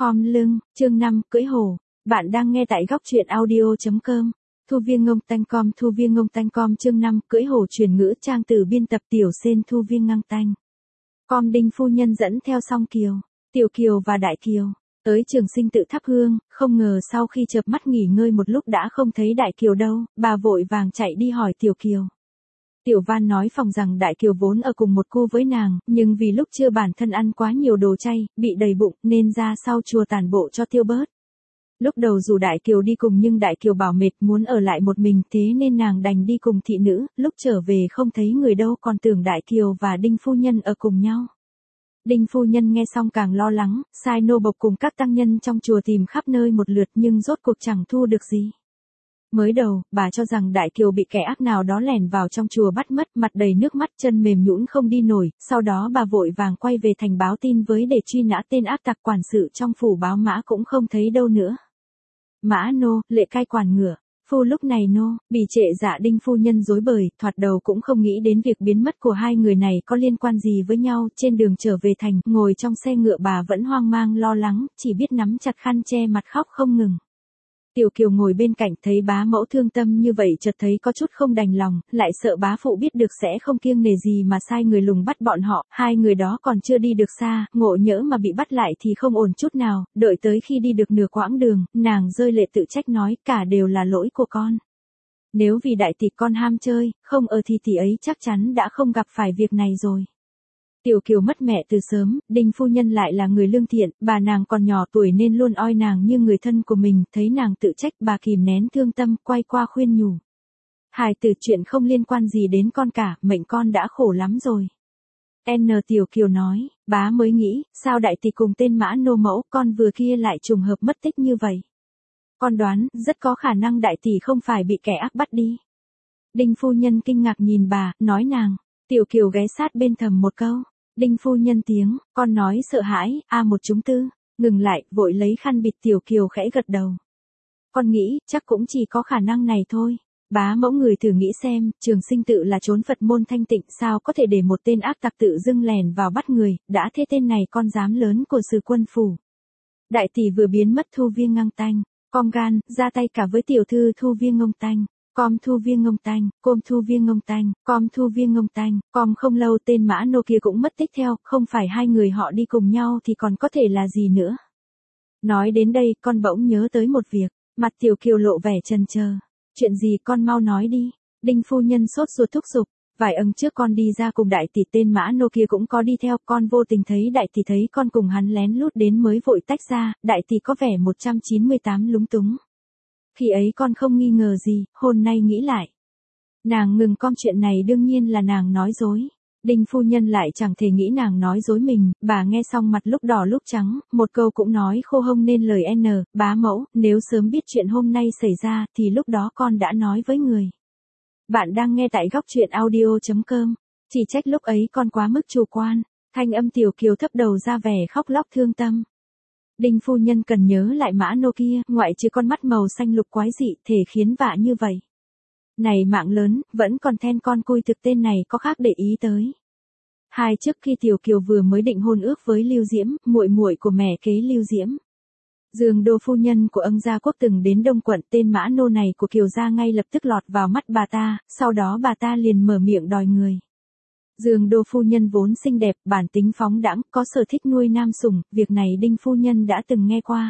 Khom lưng, chương 5, cưỡi hổ. Bạn đang nghe tại góc truyện audio.com. Thu viên ngông tanh com, thu viên ngông tanh com, chương 5, cưỡi hổ truyền ngữ, trang từ biên tập Tiểu Sên, thu viên ngang tanh. Com. Đinh phu nhân dẫn theo Song Kiều, Tiểu Kiều và Đại Kiều tới Trường Sinh tự thắp hương, không ngờ sau khi chợp mắt nghỉ ngơi một lúc đã không thấy Đại Kiều đâu, bà vội vàng chạy đi hỏi Tiểu Kiều. Tiểu Van nói phòng rằng Đại Kiều vốn ở cùng một khu với nàng, nhưng vì lúc chưa bản thân ăn quá nhiều đồ chay, bị đầy bụng, nên ra sau chùa tản bộ cho tiêu bớt. Lúc đầu dù Đại Kiều đi cùng nhưng Đại Kiều bảo mệt muốn ở lại một mình, thế nên nàng đành đi cùng thị nữ, lúc trở về không thấy người đâu còn tưởng Đại Kiều và Đinh phu nhân ở cùng nhau. Đinh phu nhân nghe xong càng lo lắng, sai nô bộc cùng các tăng nhân trong chùa tìm khắp nơi một lượt nhưng rốt cuộc chẳng thu được gì. Mới đầu, bà cho rằng Đại Kiều bị kẻ ác nào đó lẻn vào trong chùa bắt mất, mặt đầy nước mắt, chân mềm nhũn không đi nổi, sau đó bà vội vàng quay về thành báo tin với để truy nã tên ác tặc. Quản sự trong phủ báo mã cũng không thấy đâu nữa. Mã nô, lệ cai quản ngựa. Phu lúc này nô, bị trệ dạ. Đinh phu nhân rối bời, thoạt đầu cũng không nghĩ đến việc biến mất của hai người này có liên quan gì với nhau. Trên đường trở về thành, ngồi trong xe ngựa bà vẫn hoang mang lo lắng, chỉ biết nắm chặt khăn che mặt khóc không ngừng. Tiểu Kiều ngồi bên cạnh thấy bá mẫu thương tâm như vậy chợt thấy có chút không đành lòng, lại sợ bá phụ biết được sẽ không kiêng nể gì mà sai người lùng bắt bọn họ. Hai người đó còn chưa đi được xa, ngộ nhỡ mà bị bắt lại thì không ổn chút nào. Đợi tới khi đi được nửa quãng đường, nàng rơi lệ tự trách nói cả đều là lỗi của con. Nếu vì đại tỷ con ham chơi, không ở thì tỷ ấy chắc chắn đã không gặp phải việc này rồi. Tiểu Kiều mất mẹ từ sớm, Đinh phu nhân lại là người lương thiện, bà nàng còn nhỏ tuổi nên luôn coi nàng như người thân của mình, thấy nàng tự trách bà kìm nén thương tâm, quay qua khuyên nhủ. Hài tử, chuyện không liên quan gì đến con cả, mệnh con đã khổ lắm rồi. Tiểu Kiều nói, bá mới nghĩ, sao đại tỷ cùng tên Mã nô mẫu con vừa kia lại trùng hợp mất tích như vậy. Con đoán, rất có khả năng đại tỷ không phải bị kẻ ác bắt đi. Đinh phu nhân kinh ngạc nhìn bà, nói nàng. Tiểu Kiều ghé sát bên thầm một câu. Đinh phu nhân tiếng, con nói sợ hãi, một chúng tư, ngừng lại, vội lấy khăn bịt. Tiểu Kiều khẽ gật đầu. Con nghĩ, chắc cũng chỉ có khả năng này thôi. Bá mẫu người thử nghĩ xem, Trường Sinh tự là chốn Phật môn thanh tịnh, sao có thể để một tên ác tặc tự dưng lèn vào bắt người, đã thế tên này con dám lớn của Sử Quân phủ. Đại tỷ vừa biến mất thu viên ngang tanh, com gan, ra tay cả với tiểu thư thu viên ngông tanh. Com thu viên ngông tanh, com thu viên ngông tanh, com thu viên ngông tanh, com. Không lâu tên Mã nô kia cũng mất tích theo, không phải hai người họ đi cùng nhau thì còn có thể là gì nữa. Nói đến đây, con bỗng nhớ tới một việc, mặt Tiểu Kiều lộ vẻ chần chờ. Chuyện gì, con mau nói đi. Đinh phu nhân sốt ruột thúc giục. Vài âng trước con đi ra cùng đại tỷ, tên Mã nô kia cũng có đi theo, con vô tình thấy đại tỷ thấy con cùng hắn lén lút đến mới vội tách ra, đại tỷ có vẻ 198 lúng túng. Khi ấy con không nghi ngờ gì, hôm nay nghĩ lại. Nàng ngừng com, chuyện này đương nhiên là nàng nói dối. Đinh phu nhân lại chẳng thể nghĩ nàng nói dối mình, bà nghe xong mặt lúc đỏ lúc trắng, một câu cũng nói khô hông nên lời. Bá mẫu, nếu sớm biết chuyện hôm nay xảy ra thì lúc đó con đã nói với người. Bạn đang nghe tại góc truyện audio.com. Chỉ trách lúc ấy con quá mức chủ quan. Thanh âm Tiểu Kiều thấp đầu ra vẻ khóc lóc thương tâm. Đinh phu nhân cần nhớ lại Mã nô kia, ngoại trừ con mắt màu xanh lục quái dị, thể khiến vạ như vậy. Này mạng lớn, vẫn còn then con cui thực tên này có khác để ý tới. Trước khi Tiểu Kiều vừa mới định hôn ước với Lưu Diễm, muội muội của mẹ kế Lưu Diễm. Dương đô phu nhân của Ân gia quốc từng đến Đông quận, tên Mã nô này của Kiều gia ngay lập tức lọt vào mắt bà ta, sau đó bà ta liền mở miệng đòi người. Dương đô phu nhân vốn xinh đẹp, bản tính phóng đãng, có sở thích nuôi nam sủng, việc này Đinh phu nhân đã từng nghe qua.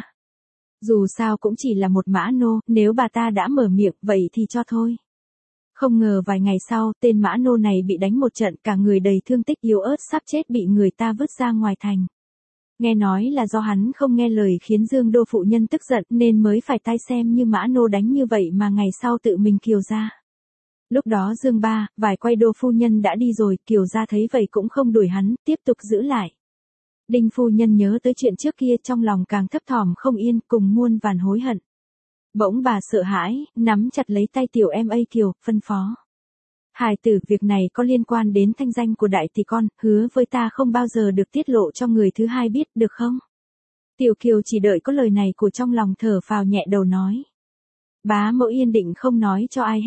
Dù sao cũng chỉ là một Mã nô, nếu bà ta đã mở miệng, vậy thì cho thôi. Không ngờ vài ngày sau, tên Mã nô này bị đánh một trận, cả người đầy thương tích, yếu ớt sắp chết, bị người ta vứt ra ngoài thành. Nghe nói là do hắn không nghe lời khiến Dương đô phụ nhân tức giận nên mới phải tay xem như Mã nô đánh như vậy mà ngày sau tự mình Kiều ra. Lúc đó Dương ba, vài quay đô phu nhân đã đi rồi, Kiều gia thấy vậy cũng không đuổi hắn, tiếp tục giữ lại. Đinh phu nhân nhớ tới chuyện trước kia, trong lòng càng thấp thỏm không yên, cùng muôn vàn hối hận. Bỗng bà sợ hãi, nắm chặt lấy tay tiểu em Kiều, phân phó. Hài tử, việc này có liên quan đến thanh danh của đại tỷ con, hứa với ta không bao giờ được tiết lộ cho người thứ hai biết, được không? Tiểu Kiều chỉ đợi có lời này của trong lòng thở phào nhẹ đầu nói. Bá mẫu yên định không nói cho ai hết.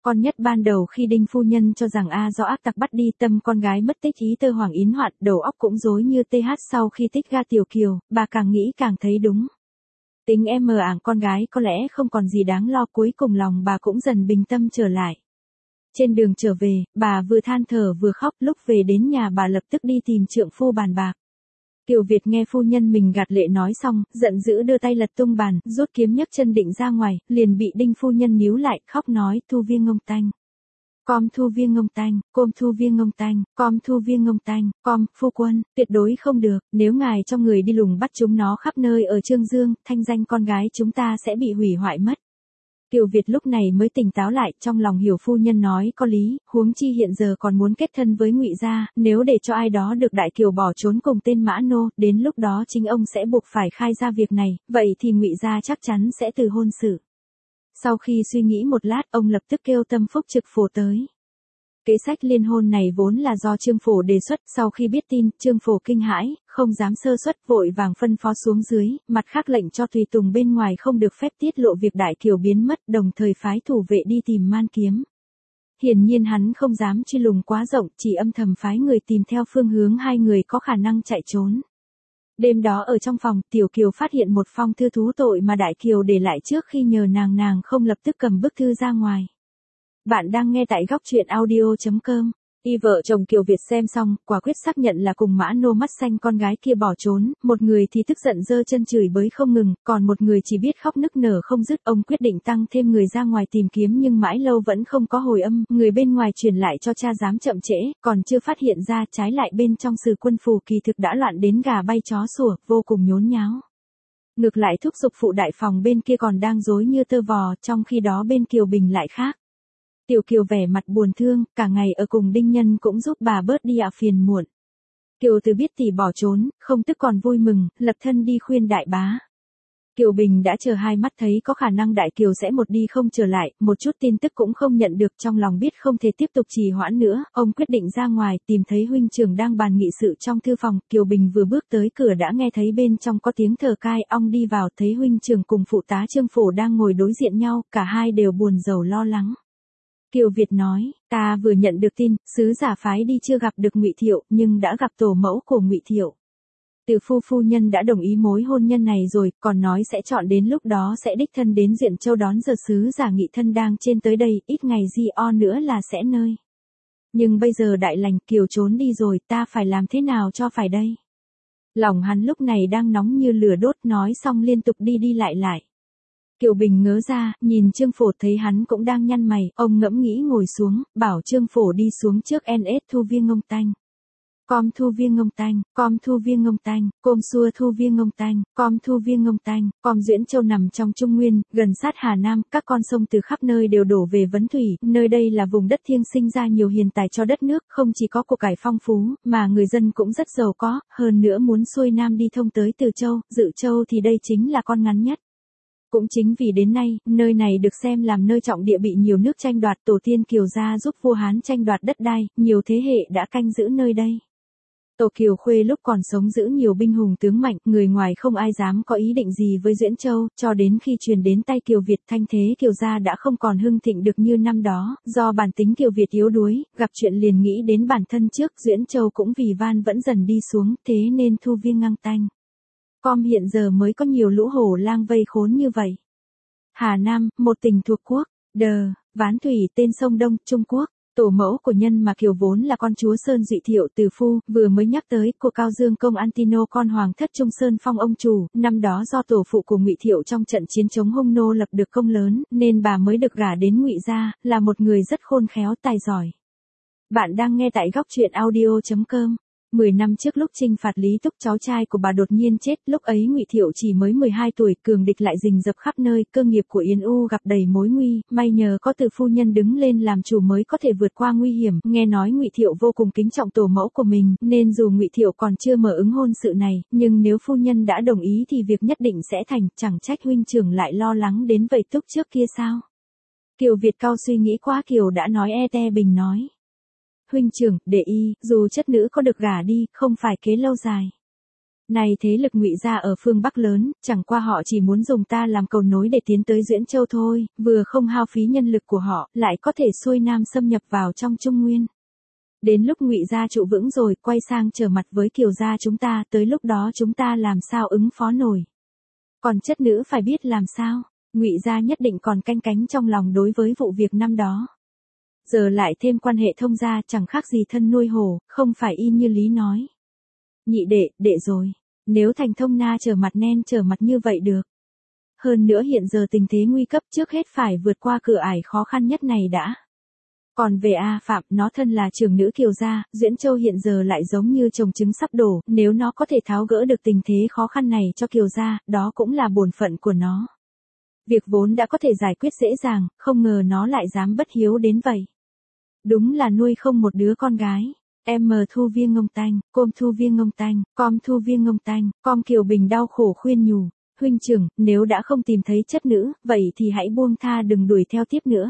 Con nhất ban đầu khi Đinh phu nhân cho rằng do ác tặc bắt đi tâm con gái mất tích ý tơ hoàng yến hoạn, đầu óc cũng rối như TH sau khi tích ga Tiểu Kiều, bà càng nghĩ càng thấy đúng. Tính em mờ ảng con gái có lẽ không còn gì đáng lo, cuối cùng lòng bà cũng dần bình tâm trở lại. Trên đường trở về, bà vừa than thở vừa khóc, lúc về đến nhà bà lập tức đi tìm trượng phu bàn bạc. Kiều Việt nghe phu nhân mình gạt lệ nói xong, giận dữ đưa tay lật tung bàn, rút kiếm nhấc chân định ra ngoài, liền bị Đinh phu nhân níu lại, khóc nói, thu viên ngông tanh. Com thu viên ngông tanh, côm thu viên ngông tanh, com thu viên ngông tanh, com, phu quân, tuyệt đối không được, nếu ngài cho người đi lùng bắt chúng nó khắp nơi ở Trương Dương, thanh danh con gái chúng ta sẽ bị hủy hoại mất. Kiều Việt lúc này mới tỉnh táo lại, trong lòng hiểu phu nhân nói có lý, huống chi hiện giờ còn muốn kết thân với Ngụy gia, nếu để cho ai đó được Đại Kiều bỏ trốn cùng tên Mã Nô, đến lúc đó chính ông sẽ buộc phải khai ra việc này, vậy thì Ngụy gia chắc chắn sẽ từ hôn sự. Sau khi suy nghĩ một lát, ông lập tức kêu Tâm Phúc Trực Phổ tới. Kế sách liên hôn này vốn là do Trương Phổ đề xuất, sau khi biết tin, Trương Phổ kinh hãi, không dám sơ suất, vội vàng phân phó xuống dưới, mặt khác lệnh cho tùy tùng bên ngoài không được phép tiết lộ việc Đại Kiều biến mất, đồng thời phái thủ vệ đi tìm Man Kiếm. Hiển nhiên hắn không dám truy lùng quá rộng, chỉ âm thầm phái người tìm theo phương hướng hai người có khả năng chạy trốn. Đêm đó ở trong phòng, Tiểu Kiều phát hiện một phong thư thú tội mà Đại Kiều để lại trước khi nhờ nàng không lập tức cầm bức thư ra ngoài. Bạn đang nghe tại góc truyện audio.com. Y vợ chồng Kiều Việt xem xong, quả quyết xác nhận là cùng Mã Nô mắt xanh con gái kia bỏ trốn, một người thì tức giận giơ chân chửi bới không ngừng, còn một người chỉ biết khóc nức nở không dứt. Ông quyết định tăng thêm người ra ngoài tìm kiếm nhưng mãi lâu vẫn không có hồi âm, người bên ngoài truyền lại cho cha dám chậm trễ, còn chưa phát hiện ra, trái lại bên trong Sử Quân Phủ kỳ thực đã loạn đến gà bay chó sủa, vô cùng nhốn nháo. Ngược lại thúc giục phụ đại phòng bên kia còn đang rối như tơ vò, trong khi đó bên Kiều Bình lại khác. Tiểu Kiều vẻ mặt buồn thương, cả ngày ở cùng Đinh Nhân cũng giúp bà bớt đi phiền muộn. Kiều Từ biết tỷ bỏ trốn, không tức còn vui mừng, lập thân đi khuyên đại bá. Kiều Bình đã chờ hai mắt thấy có khả năng Đại Kiều sẽ một đi không trở lại, một chút tin tức cũng không nhận được, trong lòng biết không thể tiếp tục trì hoãn nữa, ông quyết định ra ngoài, tìm thấy huynh trưởng đang bàn nghị sự trong thư phòng. Kiều Bình vừa bước tới cửa đã nghe thấy bên trong có tiếng thở cai, ông đi vào thấy huynh trưởng cùng phụ tá Trương Phổ đang ngồi đối diện nhau, cả hai đều buồn rầu lo lắng. Kiều Việt nói, ta vừa nhận được tin, sứ giả phái đi chưa gặp được Ngụy Thiệu, nhưng đã gặp tổ mẫu của Ngụy Thiệu. Từ phu nhân đã đồng ý mối hôn nhân này rồi, còn nói sẽ chọn đến lúc đó sẽ đích thân đến Duyện Châu đón, giờ sứ giả nghị thân đang trên tới đây, ít ngày nữa là sẽ nơi. Nhưng bây giờ đại lành, Kiều trốn đi rồi, ta phải làm thế nào cho phải đây? Lòng hắn lúc này đang nóng như lửa đốt, nói xong liên tục đi đi lại. Kiều Bình ngớ ra, nhìn Trương Phổ thấy hắn cũng đang nhăn mày, ông ngẫm nghĩ ngồi xuống, bảo Trương Phổ đi xuống trước NS thu viên ngông tanh. Com thu viên ngông tanh, com thu viên ngông tanh, côm xua thu viên ngông tanh, com thu viên ngông tanh, com Duyễn Châu nằm trong Trung Nguyên, gần sát Hà Nam, các con sông từ khắp nơi đều đổ về Vấn Thủy, nơi đây là vùng đất thiêng sinh ra nhiều hiền tài cho đất nước, không chỉ có của cải phong phú, mà người dân cũng rất giàu có, hơn nữa muốn xuôi Nam đi thông tới Từ Châu, Dự Châu thì đây chính là con ngắn nhất. Cũng chính vì đến nay, nơi này được xem làm nơi trọng địa bị nhiều nước tranh đoạt, tổ tiên Kiều gia giúp vua Hán tranh đoạt đất đai, nhiều thế hệ đã canh giữ nơi đây. Tổ Kiều Khuê lúc còn sống giữ nhiều binh hùng tướng mạnh, người ngoài không ai dám có ý định gì với Duyễn Châu, cho đến khi truyền đến tay Kiều Việt, thanh thế Kiều gia đã không còn hưng thịnh được như năm đó, do bản tính Kiều Việt yếu đuối, gặp chuyện liền nghĩ đến bản thân trước, Duyễn Châu cũng vì van vẫn dần đi xuống, thế nên thu viên ngang tanh. Com hiện giờ mới có nhiều lũ hổ lang vây khốn như vậy. Hà Nam, một tỉnh thuộc quốc, Ván Thủy tên sông Đông, Trung Quốc. Tổ mẫu của nhân mà Kiều vốn là con chúa Sơn Duy Thiệu từ phu, vừa mới nhắc tới, của Cao Dương công Antino con hoàng thất Trung Sơn phong ông chủ, năm đó do tổ phụ của Ngụy Thiệu trong trận chiến chống Hung Nô lập được công lớn, nên bà mới được gả đến Ngụy gia, là một người rất khôn khéo tài giỏi. Bạn đang nghe tại góc truyện audio.com. 10 năm trước lúc chinh phạt Lý Túc, cháu trai của bà đột nhiên chết, lúc ấy Ngụy Thiệu chỉ mới 12 tuổi, cường địch lại rình rập khắp nơi, cơ nghiệp của Yến U gặp đầy mối nguy, may nhờ có từ phu nhân đứng lên làm chủ mới có thể vượt qua nguy hiểm. Nghe nói Ngụy Thiệu vô cùng kính trọng tổ mẫu của mình, nên dù Ngụy Thiệu còn chưa mở ứng hôn sự này, nhưng nếu phu nhân đã đồng ý thì việc nhất định sẽ thành, chẳng trách huynh trưởng lại lo lắng đến vậy Túc trước kia sao. Kiều Việt cao suy nghĩ quá, Kiều đã nói Bình nói. Huynh trưởng, để y, dù chất nữ có được gả đi, không phải kế lâu dài. Này thế lực Ngụy gia ở phương Bắc lớn, chẳng qua họ chỉ muốn dùng ta làm cầu nối để tiến tới Duyễn Châu thôi, vừa không hao phí nhân lực của họ, lại có thể xuôi nam xâm nhập vào trong Trung Nguyên. Đến lúc Ngụy gia trụ vững rồi, quay sang trở mặt với Kiều gia chúng ta, tới lúc đó chúng ta làm sao ứng phó nổi. Còn chất nữ phải biết làm sao, Ngụy gia nhất định còn canh cánh trong lòng đối với vụ việc năm đó. Giờ lại thêm quan hệ thông gia chẳng khác gì thân nuôi hổ, không phải y như lý nói. Nhị đệ rồi, nếu thành thông na trở mặt nen trở mặt như vậy được. Hơn nữa hiện giờ tình thế nguy cấp, trước hết phải vượt qua cửa ải khó khăn nhất này đã. Còn về A Phạm, nó thân là trưởng nữ Kiều gia, Duyễn Châu hiện giờ lại giống như chồng trứng sắp đổ, nếu nó có thể tháo gỡ được tình thế khó khăn này cho Kiều gia, đó cũng là bổn phận của nó. Việc vốn đã có thể giải quyết dễ dàng, không ngờ nó lại dám bất hiếu đến vậy. Đúng là nuôi không một đứa con gái. Em thu viên ngông tanh, com thu viên ngông tanh, com thu viên ngông tanh, com Kiều Bình đau khổ khuyên nhủ. Huynh trưởng, nếu đã không tìm thấy chất nữ, vậy thì hãy buông tha đừng đuổi theo tiếp nữa.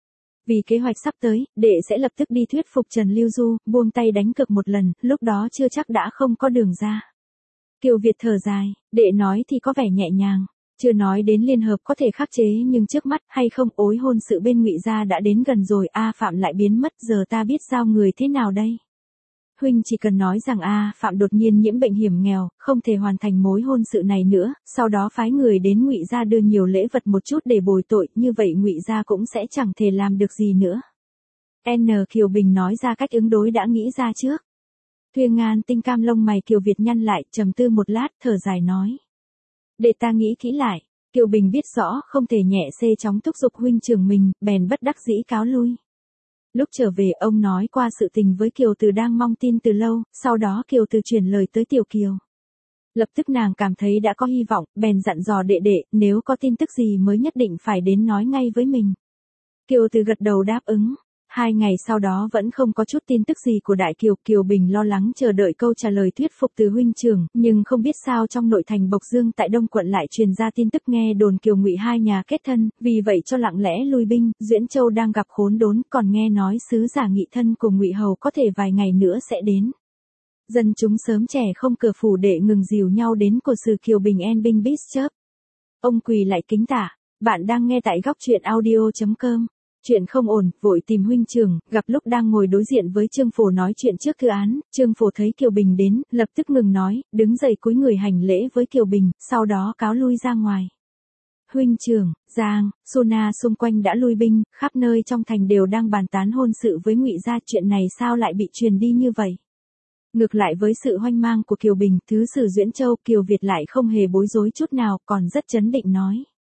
Vì kế hoạch sắp tới, đệ sẽ lập tức đi thuyết phục Trần Lưu Du, buông tay đánh cược một lần, lúc đó chưa chắc đã không có đường ra. Kiều Việt thở dài, đệ nói thì có vẻ nhẹ nhàng. Chưa nói đến liên hợp có thể khắc chế nhưng trước mắt hay không ối hôn sự bên Ngụy gia đã đến gần rồi, A Phạm lại biến mất, giờ ta biết giao người thế nào đây? Huynh chỉ cần nói rằng A Phạm đột nhiên nhiễm bệnh hiểm nghèo, không thể hoàn thành mối hôn sự này nữa, sau đó phái người đến Ngụy gia đưa nhiều lễ vật một chút để bồi tội, như vậy Ngụy gia cũng sẽ chẳng thể làm được gì nữa. N. Kiều Bình nói ra cách ứng đối đã nghĩ ra trước. Thuyên Ngan tinh cam lông mày Kiều Việt nhăn lại, trầm tư một lát, thở dài nói. Để ta nghĩ kỹ lại. Kiều Bình biết rõ không thể nhẹ xê chóng thúc giục huynh trưởng mình, bèn bất đắc dĩ cáo lui. Lúc trở về ông nói qua sự tình với Kiều Từ đang mong tin từ lâu, sau đó Kiều Từ chuyển lời tới Tiểu Kiều. Lập tức nàng cảm thấy đã có hy vọng, bèn dặn dò đệ đệ, nếu có tin tức gì mới nhất định phải đến nói ngay với mình. Kiều Từ gật đầu đáp ứng. 2 ngày sau đó vẫn không có chút tin tức gì của Đại Kiều, Kiều Bình lo lắng chờ đợi câu trả lời thuyết phục từ huynh trưởng, nhưng không biết sao trong nội thành Bộc Dương tại Đông quận lại truyền ra tin tức nghe đồn Kiều Ngụy hai nhà kết thân, vì vậy cho lặng lẽ lui binh, Duyễn Châu đang gặp khốn đốn, còn nghe nói sứ giả nghị thân của Ngụy hầu có thể vài ngày nữa sẽ đến. Dân chúng sớm trẻ không cửa phủ để ngừng dìu nhau đến của sử Kiều Bình en binh Bishop. Ông quỳ lại kính tả, bạn đang nghe tại góc truyện audio.com. Chuyện không ổn, vội tìm huynh trưởng, gặp lúc đang ngồi đối diện với Trương Phổ nói chuyện trước thư án, Trương Phổ thấy Kiều Bình đến, lập tức ngừng nói, đứng dậy cúi người hành lễ với Kiều Bình, sau đó cáo lui ra ngoài. Huynh trưởng, Giang, Suna xung quanh đã lui binh, khắp nơi trong thành đều đang bàn tán hôn sự với Ngụy gia, chuyện này sao lại bị truyền đi như vậy? Ngược lại với sự hoang mang của Kiều Bình, thứ sử Duyễn Châu, Kiều Việt lại không hề bối rối chút nào, còn rất trấn định nói.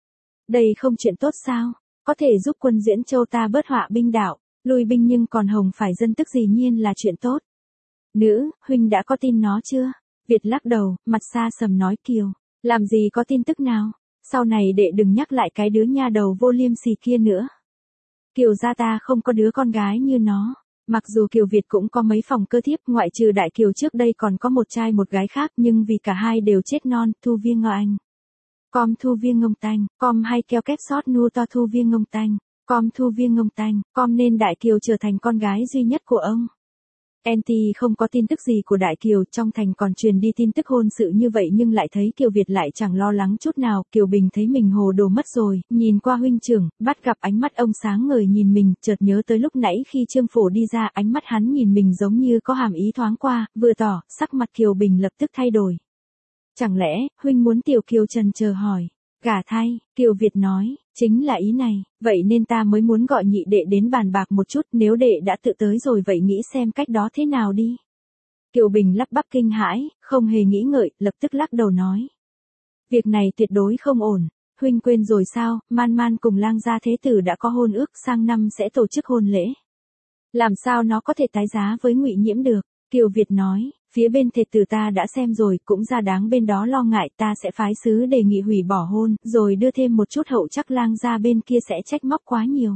Đây không chuyện tốt sao? Có thể giúp quân Duyễn Châu ta bớt họa binh đạo, lui binh nhưng còn hồng phải dân tức gì nhiên là chuyện tốt. Nữ, huynh đã có tin nó chưa? Việt lắc đầu, mặt xa sầm nói Kiều, làm gì có tin tức nào, sau này đệ đừng nhắc lại cái đứa nha đầu vô liêm sỉ kia nữa. Kiều gia ta không có đứa con gái như nó, mặc dù Kiều Việt cũng có mấy phòng cơ thiếp, ngoại trừ Đại Kiều trước đây còn có một trai một gái khác, nhưng vì cả hai đều chết non, thu viên ngọ anh. Com thu viên ngông tanh, com hay keo kép sót nua to thu viên ngông tanh, com thu viên ngông tanh, com nên Đại Kiều trở thành con gái duy nhất của ông. NT không có tin tức gì của Đại Kiều, trong thành còn truyền đi tin tức hôn sự như vậy nhưng lại thấy Kiều Việt lại chẳng lo lắng chút nào, Kiều Bình thấy mình hồ đồ mất rồi, nhìn qua huynh trưởng, bắt gặp ánh mắt ông sáng ngời nhìn mình, chợt nhớ tới lúc nãy khi Trương Phổ đi ra, ánh mắt hắn nhìn mình giống như có hàm ý thoáng qua, vừa tỏ, sắc mặt Kiều Bình lập tức thay đổi. Chẳng lẽ, huynh muốn Tiểu Kiều trần chờ hỏi. Gả thay, Kiều Việt nói, chính là ý này, vậy nên ta mới muốn gọi nhị đệ đến bàn bạc một chút, nếu đệ đã tự tới rồi vậy nghĩ xem cách đó thế nào đi. Kiều Bình lắp bắp kinh hãi, không hề nghĩ ngợi, lập tức lắc đầu nói. Việc này tuyệt đối không ổn, huynh quên rồi sao, Man Man cùng Lang gia thế tử đã có hôn ước, sang năm sẽ tổ chức hôn lễ. Làm sao nó có thể tái giá với Ngụy Nhiễm được, Kiều Việt nói. Phía bên thệt tử ta đã xem rồi, cũng ra đáng bên đó lo ngại, ta sẽ phái sứ đề nghị hủy bỏ hôn, rồi đưa thêm một chút hậu chắc Lang gia bên kia sẽ trách móc quá nhiều.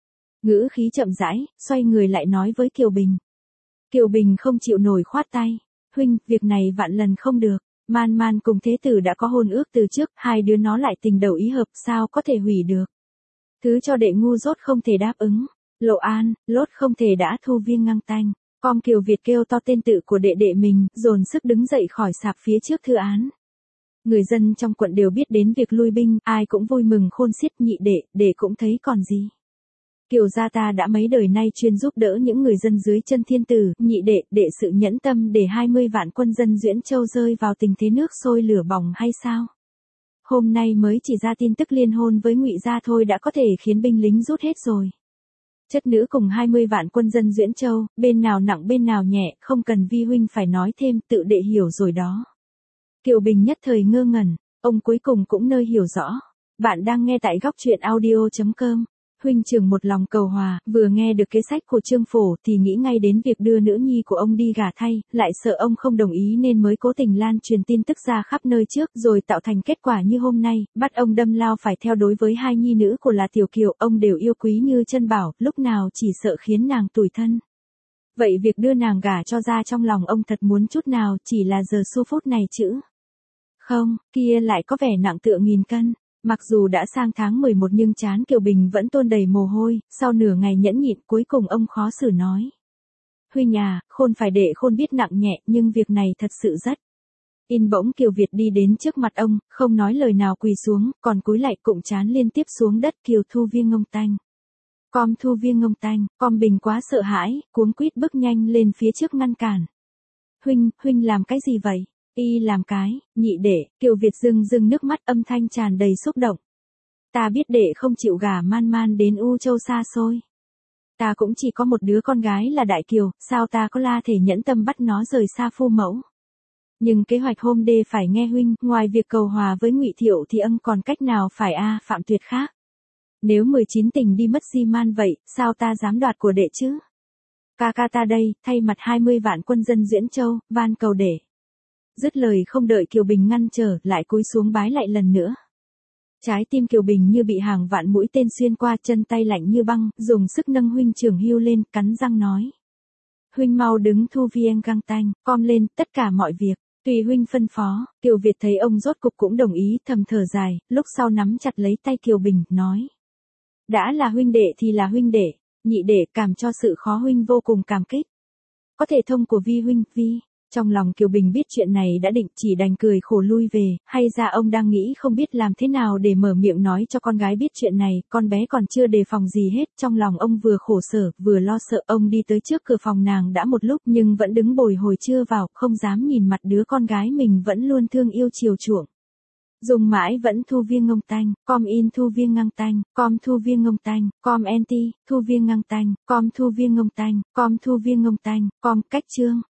Ngữ khí chậm rãi, xoay người lại nói với Kiều Bình. Kiều Bình không chịu nổi khoát tay. Huynh, việc này vạn lần không được. Man Man cùng thế tử đã có hôn ước từ trước, hai đứa nó lại tình đầu ý hợp, sao có thể hủy được. Thứ cho đệ ngu dốt không thể đáp ứng. Lộ An, lốt không thể đã thu viên ngang tanh. Com Kiều Việt kêu to tên tự của đệ đệ mình, dồn sức đứng dậy khỏi sạp phía trước thư án. Người dân trong quận đều biết đến việc lui binh, ai cũng vui mừng khôn xiết. Nhị đệ cũng thấy còn gì. Kiều gia ta đã mấy đời nay chuyên giúp đỡ những người dân dưới chân thiên tử, nhị đệ sự nhẫn tâm để 20 vạn quân dân Duyễn Châu rơi vào tình thế nước sôi lửa bỏng hay sao? Hôm nay mới chỉ ra tin tức liên hôn với Ngụy gia thôi đã có thể khiến binh lính rút hết rồi. Chất nữ cùng 20 vạn quân dân Duyễn Châu, bên nào nặng bên nào nhẹ, không cần vi huynh phải nói thêm, tự đệ hiểu rồi đó. Kiều Bình nhất thời ngơ ngẩn, ông cuối cùng cũng nơi hiểu rõ. Bạn đang nghe tại góc truyện audio.com. Huynh trưởng một lòng cầu hòa, vừa nghe được kế sách của Trương Phổ thì nghĩ ngay đến việc đưa nữ nhi của ông đi gả thay, lại sợ ông không đồng ý nên mới cố tình lan truyền tin tức ra khắp nơi trước rồi tạo thành kết quả như hôm nay, bắt ông đâm lao phải theo đối với hai nhi nữ của là Tiểu Kiều, ông đều yêu quý như chân bảo, lúc nào chỉ sợ khiến nàng tủi thân. Vậy việc đưa nàng gả cho ra trong lòng ông thật muốn chút nào, chỉ là giờ xu phút này chứ. Không, kia lại có vẻ nặng tựa nghìn cân. Mặc dù đã sang tháng 11 nhưng trán Kiều Bình vẫn tuôn đầy mồ hôi, sau nửa ngày nhẫn nhịn cuối cùng ông khó xử nói. Huynh à, khôn phải để khôn biết nặng nhẹ nhưng việc này thật sự rất. Bỗng Kiều Việt đi đến trước mặt ông, không nói lời nào quỳ xuống, còn cúi lại cụm trán liên tiếp xuống đất. Kiều Thu Viên ngông tanh. Com Thu Viên ngông tanh, Com Bình quá sợ hãi, cuống quýt bước nhanh lên phía trước ngăn cản. Huynh làm cái gì vậy? Y làm cái, nhị đệ, Kiều Việt rưng nước mắt âm thanh tràn đầy xúc động. Ta biết đệ không chịu gả Man đến U Châu xa xôi. Ta cũng chỉ có một đứa con gái là Đại Kiều, sao ta có la thể nhẫn tâm bắt nó rời xa phu mẫu. Nhưng kế hoạch hôm đê phải nghe huynh, ngoài việc cầu hòa với Ngụy Thiệu thì còn cách nào phải Phạm Tuyệt khác. Nếu 19 tình đi mất di man vậy, sao ta dám đoạt của đệ chứ? Ca ta đây, thay mặt 20 vạn quân dân Duyễn Châu, van cầu đệ. Dứt lời không đợi Kiều Bình ngăn trở, lại cúi xuống bái lại lần nữa. Trái tim Kiều Bình như bị hàng vạn mũi tên xuyên qua, chân tay lạnh như băng, dùng sức nâng huynh trưởng hưu lên, cắn răng nói. Huynh mau đứng Thu Viên găng tanh, com lên, tất cả mọi việc. Tùy huynh phân phó. Kiều Việt thấy ông rốt cục cũng đồng ý, thầm thở dài, lúc sau nắm chặt lấy tay Kiều Bình, nói. Đã là huynh đệ thì là huynh đệ, nhị đệ cảm cho sự khó huynh vô cùng cảm kích. Có thể thông của vi huynh, vi. Trong lòng Kiều Bình biết chuyện này đã định, chỉ đành cười khổ lui về, hay ra ông đang nghĩ không biết làm thế nào để mở miệng nói cho con gái biết chuyện này, con bé còn chưa đề phòng gì hết, trong lòng ông vừa khổ sở, vừa lo sợ. Ông đi tới trước cửa phòng nàng đã một lúc nhưng vẫn đứng bồi hồi chưa vào, không dám nhìn mặt đứa con gái mình vẫn luôn thương yêu chiều chuộng. Dùng mãi vẫn Thu Viên ngông tanh, com in Thu Viên ngang tanh, com Thu Viên ngông tanh, com anti, Thu Viên ngang tanh, com Thu Viên ngông tanh, com Thu Viên ngông tanh, com cách chương.